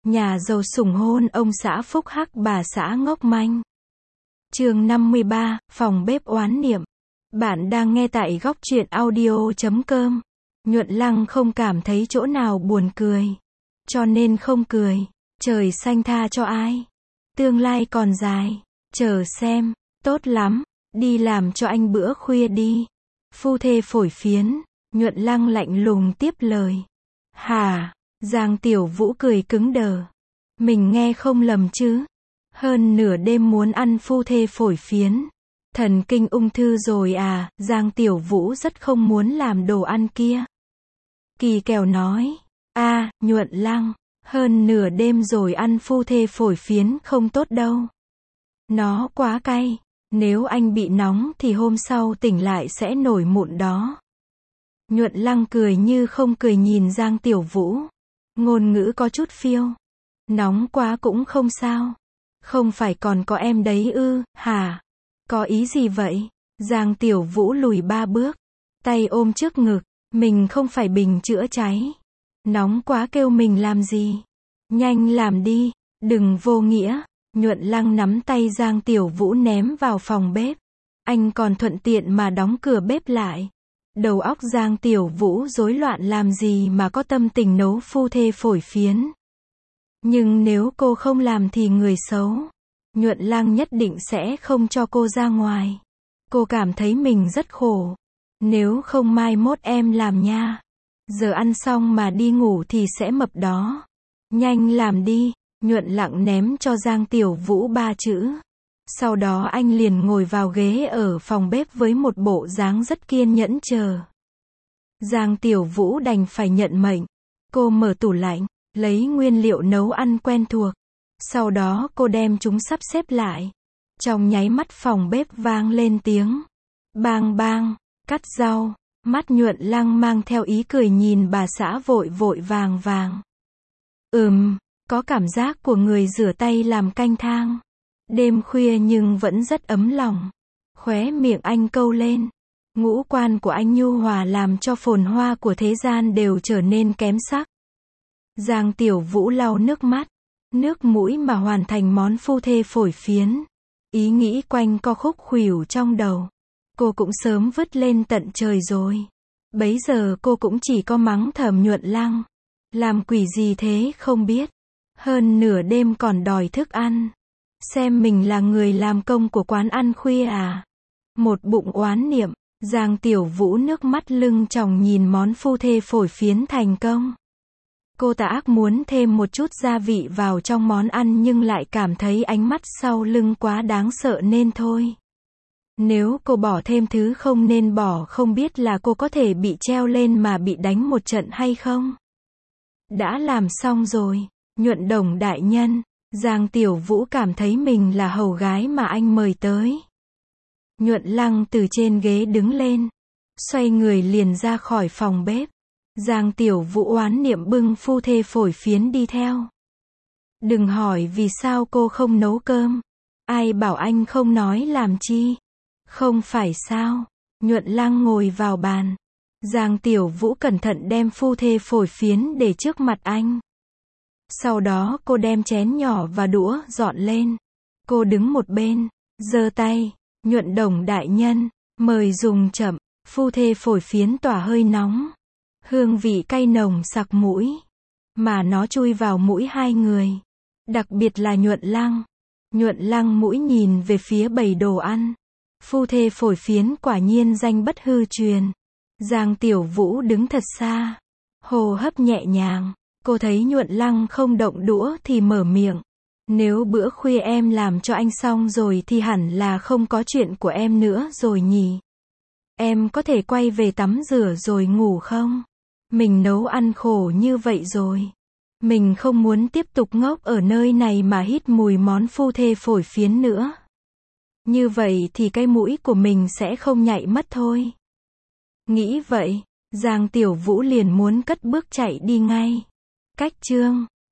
Nhà giàu sủng hôn ông xã phúc hắc bà xã ngốc manh. Chương 53, phòng bếp oán niệm. Bạn đang nghe tại góc truyện audio.com. Nhuận Lăng không cảm thấy chỗ nào buồn cười, cho nên không cười. Trời xanh tha cho ai, tương lai còn dài, chờ xem. Tốt lắm, đi làm cho anh bữa khuya đi. Phu thê phổi phiến. Nhuận Lăng lạnh lùng tiếp lời. Hả? Giang Tiểu Vũ cười cứng đờ. Mình nghe không lầm chứ? Hơn nửa đêm muốn ăn phu thê phổi phiến. Thần kinh ung thư rồi à? Giang Tiểu Vũ rất không muốn làm đồ ăn kia. Kỳ kèo nói. Nhuận Lăng, hơn nửa đêm rồi ăn phu thê phổi phiến không tốt đâu. Nó quá cay. Nếu anh bị nóng thì hôm sau tỉnh lại sẽ nổi mụn đó. Nhuận Lăng cười như không cười nhìn Giang Tiểu Vũ. Ngôn ngữ có chút phiêu. Nóng quá cũng không sao. Không phải còn có em đấy ư, hả? Có ý gì vậy? Giang Tiểu Vũ lùi 3 bước. Tay ôm trước ngực. Mình không phải bình chữa cháy. Nóng quá kêu mình làm gì? Nhanh làm đi, đừng vô nghĩa. Nhuận Lăng nắm tay Giang Tiểu Vũ ném vào phòng bếp. Anh còn thuận tiện mà đóng cửa bếp lại. Đầu óc Giang Tiểu Vũ rối loạn làm gì mà có tâm tình nấu phu thê phổi phiến. Nhưng nếu cô không làm thì người xấu. Nhuận Lăng nhất định sẽ không cho cô ra ngoài. Cô cảm thấy mình rất khổ. Nếu không mai mốt em làm nha. Giờ ăn xong mà đi ngủ thì sẽ mập đó. Nhanh làm đi. Nhuận Lăng ném cho Giang Tiểu Vũ 3 chữ. Sau đó anh liền ngồi vào ghế ở phòng bếp với một bộ dáng rất kiên nhẫn chờ. Giang Tiểu Vũ đành phải nhận mệnh. Cô mở tủ lạnh, lấy nguyên liệu nấu ăn quen thuộc. Sau đó cô đem chúng sắp xếp lại. Trong nháy mắt phòng bếp vang lên tiếng bang bang, cắt rau. Mắt Nhuận Lăng mang theo ý cười nhìn bà xã vội vội vàng vàng. Có cảm giác của người rửa tay làm canh thang. Đêm khuya nhưng vẫn rất ấm lòng. Khóe miệng anh câu lên. Ngũ quan của anh nhu hòa làm cho phồn hoa của thế gian đều trở nên kém sắc. Giang Tiểu Vũ lau nước mắt, nước mũi mà hoàn thành món phu thê phổi phiến. Ý nghĩ quanh co khúc khuỷu trong đầu. Cô cũng sớm vứt lên tận trời rồi. Bấy giờ cô cũng chỉ có mắng thầm Nhuận Lăng. Làm quỷ gì thế không biết. Hơn nửa đêm còn đòi thức ăn. Xem mình là người làm công của quán ăn khuya à? Một bụng oán niệm. Giang Tiểu Vũ nước mắt lưng tròng nhìn món phu thê phổi phiến thành công. Cô ta ác muốn thêm một chút gia vị vào trong món ăn nhưng lại cảm thấy ánh mắt sau lưng quá đáng sợ nên thôi. Nếu cô bỏ thêm thứ không nên bỏ không biết là cô có thể bị treo lên mà bị đánh một trận hay không? Đã làm xong rồi. Nhuận Đồng đại nhân. Giang Tiểu Vũ cảm thấy mình là hầu gái mà anh mời tới. Nhuận Lăng từ trên ghế đứng lên. Xoay người liền ra khỏi phòng bếp. Giang Tiểu Vũ oán niệm bưng phu thê phổi phiến đi theo. Đừng hỏi vì sao cô không nấu cơm. Ai bảo anh không nói làm chi. Không phải sao. Nhuận Lăng ngồi vào bàn. Giang Tiểu Vũ cẩn thận đem phu thê phổi phiến để trước mặt anh. Sau đó cô đem chén nhỏ và đũa dọn lên. Cô đứng một bên, giơ tay. Nhuận Đồng đại nhân, mời dùng chậm. Phu thê phổi phiến tỏa hơi nóng. Hương vị cay nồng sặc mũi. Mà nó chui vào mũi hai người. Đặc biệt là Nhuận Lăng. Nhuận Lăng mũi nhìn về phía bầy đồ ăn. Phu thê phổi phiến quả nhiên danh bất hư truyền. Giang Tiểu Vũ đứng thật xa. Hô hấp nhẹ nhàng. Cô thấy Nhuận Lăng không động đũa thì mở miệng. Nếu bữa khuya em làm cho anh xong rồi thì hẳn là không có chuyện của em nữa rồi nhỉ. Em có thể quay về tắm rửa rồi ngủ không? Mình nấu ăn khổ như vậy rồi. Mình không muốn tiếp tục ngốc ở nơi này mà hít mùi món phu thê phổi phiến nữa. Như vậy thì cái mũi của mình sẽ không nhạy mất thôi. Nghĩ vậy, Giang Tiểu Vũ liền muốn cất bước chạy đi ngay. Cách chương